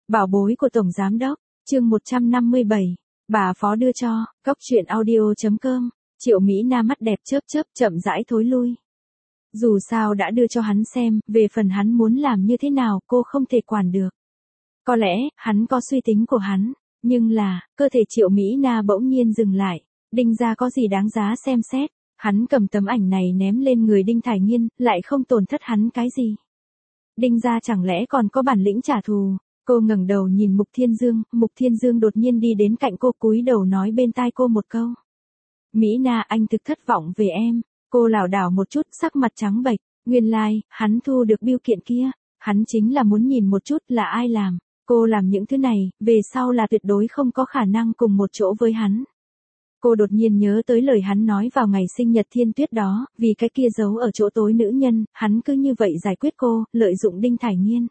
Bảo bối của Tổng Giám Đốc, chương 157, bà Phó đưa cho, Cóc truyện audio.com, Triệu Mỹ Nam mắt đẹp chớp chớp chậm rãi thối lui. Dù sao đã đưa cho hắn xem, về phần hắn muốn làm như thế nào cô không thể quản được. Có lẽ, hắn có suy tính của hắn, nhưng là, cơ thể Triệu Mỹ Na bỗng nhiên dừng lại, Đinh gia có gì đáng giá xem xét, hắn cầm tấm ảnh này ném lên người Đinh Thải Nghiên, lại không tổn thất hắn cái gì. Đinh gia chẳng lẽ còn có bản lĩnh trả thù. Cô ngẩng đầu nhìn Mục Thiên Dương đột nhiên đi đến cạnh cô cúi đầu nói bên tai cô một câu. Mỹ Na anh thực thất vọng về em, cô lảo đảo một chút sắc mặt trắng bệch, nguyên lai, hắn thu được bưu kiện kia, hắn chính là muốn nhìn một chút là ai làm, cô làm những thứ này, về sau là tuyệt đối không có khả năng cùng một chỗ với hắn. Cô đột nhiên nhớ tới lời hắn nói vào ngày sinh nhật Thiên Tuyết đó, vì cái kia giấu ở chỗ tối nữ nhân, hắn cứ như vậy giải quyết cô, lợi dụng Đinh Thải Nghiên.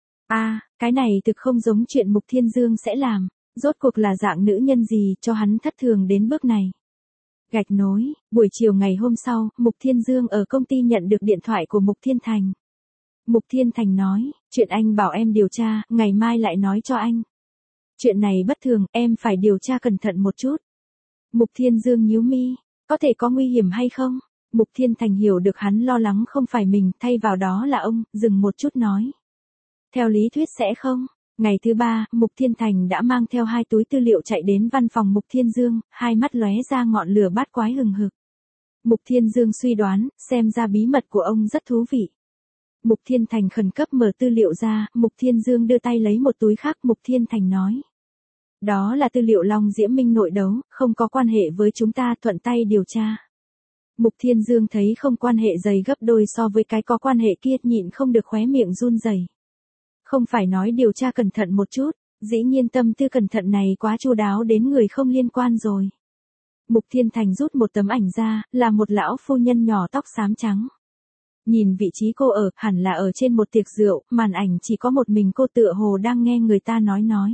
Cái này thực không giống chuyện Mục Thiên Dương sẽ làm, rốt cuộc là dạng nữ nhân gì cho hắn thất thường đến bước này. Gạch nối, buổi chiều ngày hôm sau, Mục Thiên Dương ở công ty nhận được điện thoại của Mục Thiên Thành. Mục Thiên Thành nói, chuyện anh bảo em điều tra, ngày mai lại nói cho anh. Chuyện này bất thường, em phải điều tra cẩn thận một chút. Mục Thiên Dương nhíu mi, có thể có nguy hiểm hay không? Mục Thiên Thành hiểu được hắn lo lắng không phải mình, thay vào đó là ông, dừng một chút nói. Theo lý thuyết sẽ không. Ngày thứ ba, Mục Thiên Thành đã mang theo 2 túi tư liệu chạy đến văn phòng Mục Thiên Dương, hai mắt lóe ra ngọn lửa bát quái hừng hực. Mục Thiên Dương suy đoán, xem ra bí mật của ông rất thú vị. Mục Thiên Thành khẩn cấp mở tư liệu ra, Mục Thiên Dương đưa tay lấy một túi khác, Mục Thiên Thành nói. Đó là tư liệu Long Diễm Minh nội đấu, không có quan hệ với chúng ta, thuận tay điều tra. Mục Thiên Dương thấy không quan hệ dày gấp đôi so với cái có quan hệ kia, nhịn không được khóe miệng run rẩy. Không phải nói điều tra cẩn thận một chút, dĩ nhiên tâm tư cẩn thận này quá chu đáo đến người không liên quan rồi. Mục Thiên Thành rút một tấm ảnh ra, là một lão phu nhân nhỏ tóc xám trắng. Nhìn vị trí cô ở, hẳn là ở trên một tiệc rượu, màn ảnh chỉ có một mình cô tựa hồ đang nghe người ta nói.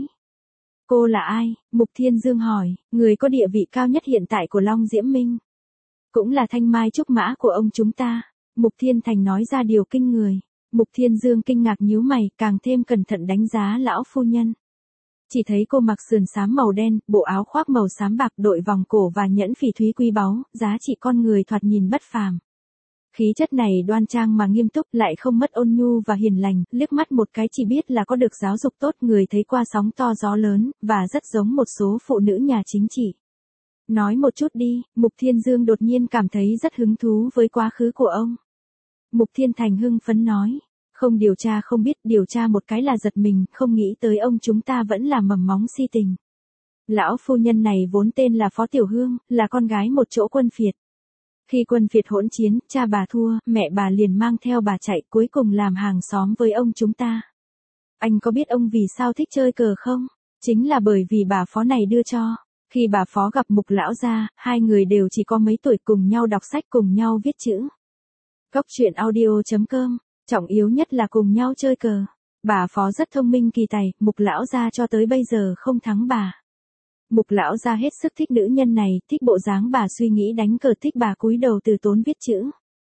Cô là ai? Mục Thiên Dương hỏi, người có địa vị cao nhất hiện tại của Long Diễm Minh. Cũng là thanh mai trúc mã của ông chúng ta. Mục Thiên Thành nói ra điều kinh người. Mục Thiên Dương kinh ngạc nhíu mày, càng thêm cẩn thận đánh giá lão phu nhân. Chỉ thấy cô mặc sườn xám màu đen, bộ áo khoác màu xám bạc, đội vòng cổ và nhẫn phỉ thúy quý báu, giá trị con người thoạt nhìn bất phàm. Khí chất này đoan trang mà nghiêm túc, lại không mất ôn nhu và hiền lành, liếc mắt một cái chỉ biết là có được giáo dục tốt, người thấy qua sóng to gió lớn, và rất giống một số phụ nữ nhà chính trị. Nói một chút đi, Mục Thiên Dương đột nhiên cảm thấy rất hứng thú với quá khứ của ông. Mục Thiên Thành hưng phấn nói, không điều tra không biết, điều tra một cái là giật mình, không nghĩ tới ông chúng ta vẫn là mầm móng si tình. Lão phu nhân này vốn tên là Phó Tiểu Hương, là con gái một chỗ quân phiệt. Khi quân phiệt hỗn chiến, cha bà thua, mẹ bà liền mang theo bà chạy, cuối cùng làm hàng xóm với ông chúng ta. Anh có biết ông vì sao thích chơi cờ không? Chính là bởi vì bà Phó này đưa cho. Khi bà Phó gặp Mục lão gia, hai người đều chỉ có mấy tuổi, cùng nhau đọc sách, cùng nhau viết chữ. Cóc truyện audio.com, trọng yếu nhất là cùng nhau chơi cờ. Bà Phó rất thông minh kỳ tài, Mục lão gia cho tới bây giờ không thắng bà. Mục lão gia hết sức thích nữ nhân này, thích bộ dáng bà suy nghĩ đánh cờ, thích bà cúi đầu từ tốn viết chữ.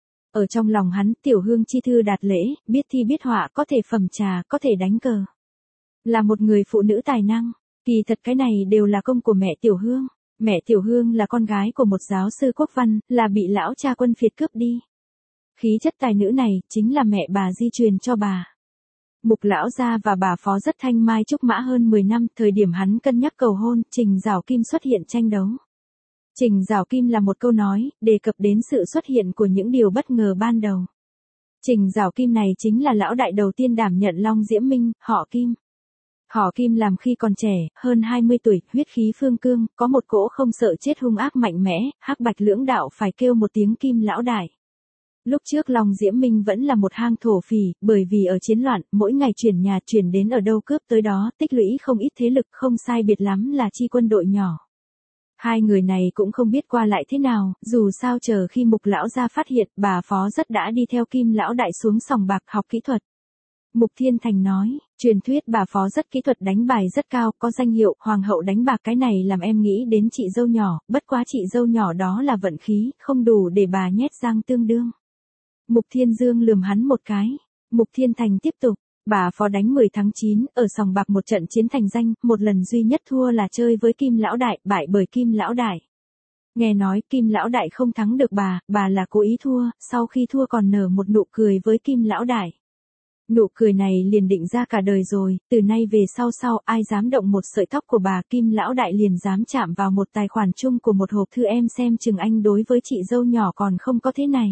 Ở trong lòng hắn, Tiểu Hương chi thư đạt lễ, biết thi biết họa, có thể phẩm trà, có thể đánh cờ. Là một người phụ nữ tài năng, kỳ thật cái này đều là công của mẹ Tiểu Hương. Mẹ Tiểu Hương là con gái của một giáo sư quốc văn, là bị lão cha quân phiệt cướp đi. Khí chất tài nữ này, chính là mẹ bà di truyền cho bà. Mục lão gia và bà Phó rất thanh mai trúc mã hơn 10 năm, thời điểm hắn cân nhắc cầu hôn, Trình Giảo Kim xuất hiện tranh đấu. Trình Giảo Kim là một câu nói, đề cập đến sự xuất hiện của những điều bất ngờ ban đầu. Trình Giảo Kim này chính là lão đại đầu tiên đảm nhận Long Diễm Minh, họ Kim. Họ Kim làm khi còn trẻ, hơn 20 tuổi, huyết khí phương cương, có một cỗ không sợ chết hung ác mạnh mẽ, hắc bạch lưỡng đạo phải kêu một tiếng Kim lão đại. Lúc trước Long Diễm Minh vẫn là một hang thổ phỉ, bởi vì ở chiến loạn, mỗi ngày chuyển nhà chuyển đến ở đâu cướp tới đó, tích lũy không ít thế lực, không sai biệt lắm là chi quân đội nhỏ. Hai người này cũng không biết qua lại thế nào, dù sao chờ khi Mục lão gia phát hiện, bà Phó rất đã đi theo Kim lão đại xuống sòng bạc học kỹ thuật. Mục Thiên Thành nói, truyền thuyết bà Phó rất kỹ thuật đánh bài rất cao, có danh hiệu hoàng hậu đánh bạc, cái này làm em nghĩ đến chị dâu nhỏ, bất quá chị dâu nhỏ đó là vận khí, không đủ để bà nhét răng tương đương. Mục Thiên Dương lườm hắn một cái. Mục Thiên Thành tiếp tục, Bà phó đánh 10 tháng 9, ở sòng bạc một trận chiến thành danh, một lần duy nhất thua là chơi với Kim Lão Đại, bại bởi Kim Lão Đại. Nghe nói Kim Lão Đại không thắng được bà là cố ý thua, sau khi thua còn nở một nụ cười với Kim Lão Đại. Nụ cười này liền định ra cả đời rồi, từ nay về sau ai dám động một sợi tóc của bà Kim Lão Đại liền dám chạm vào một tài khoản chung của một hộp thư em xem chừng anh đối với chị dâu nhỏ còn không có thế này.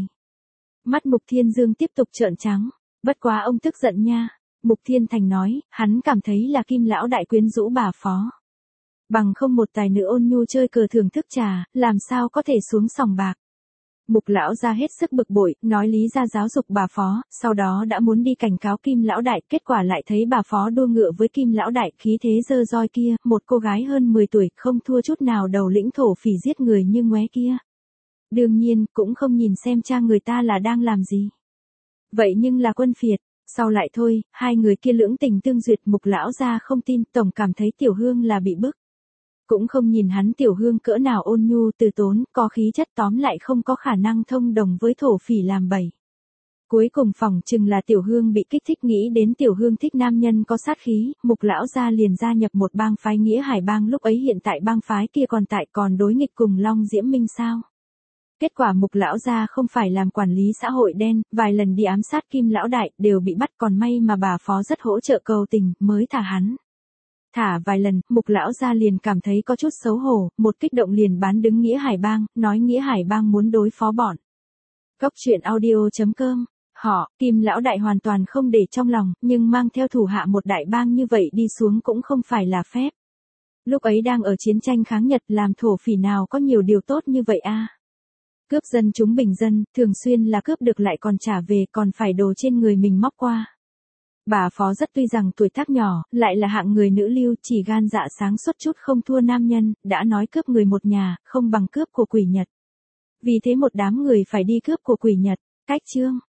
Mắt Mục Thiên Dương tiếp tục trợn trắng, bất quá ông tức giận nha. Mục Thiên Thành nói, hắn cảm thấy là Kim Lão Đại quyến rũ bà phó. Bằng không một tài nữ ôn nhu chơi cờ thưởng thức trà, làm sao có thể xuống sòng bạc. Mục lão ra hết sức bực bội, nói lý ra giáo dục bà phó, sau đó đã muốn đi cảnh cáo Kim Lão Đại, kết quả lại thấy bà phó đua ngựa với Kim Lão Đại, khí thế dơ roi kia, một cô gái hơn 10 tuổi, không thua chút nào đầu lĩnh thổ phỉ giết người như ngoé kia. Đương nhiên, cũng không nhìn xem cha người ta là đang làm gì. Vậy nhưng là quân phiệt, sau lại thôi, hai người kia lưỡng tình tương duyệt, Mục lão ra không tin, tổng cảm thấy Tiểu Hương là bị bức. Cũng không nhìn hắn Tiểu Hương cỡ nào ôn nhu từ tốn, có khí chất, tóm lại không có khả năng thông đồng với thổ phỉ làm bậy. Cuối cùng phỏng chừng là Tiểu Hương bị kích thích, nghĩ đến Tiểu Hương thích nam nhân có sát khí, Mục lão gia liền gia nhập một bang phái Nghĩa Hải bang, lúc ấy hiện tại bang phái kia còn đối nghịch cùng Long Diễm Minh sao. Kết quả Mục lão gia không phải làm quản lý xã hội đen, vài lần đi ám sát Kim Lão Đại đều bị bắt, còn may mà bà phó rất hỗ trợ cầu tình mới thả hắn. Thả vài lần, Mục lão gia liền cảm thấy có chút xấu hổ, một kích động liền bán đứng Nghĩa Hải bang, nói Nghĩa Hải bang muốn đối phó bọn. Góc truyện audio.com. Họ, Kim Lão Đại hoàn toàn không để trong lòng, nhưng mang theo thủ hạ một đại bang như vậy đi xuống cũng không phải là phép. Lúc ấy đang ở chiến tranh kháng Nhật, làm thổ phỉ nào có nhiều điều tốt như vậy a. Cướp dân chúng bình dân, thường xuyên là cướp được lại còn trả về, còn phải đồ trên người mình móc qua. Bà phó rất tuy rằng tuổi tác nhỏ, lại là hạng người nữ lưu, chỉ gan dạ sáng suốt chút không thua nam nhân, đã nói cướp người một nhà, không bằng cướp của quỷ Nhật. Vì thế một đám người phải đi cướp của quỷ Nhật. Cách chương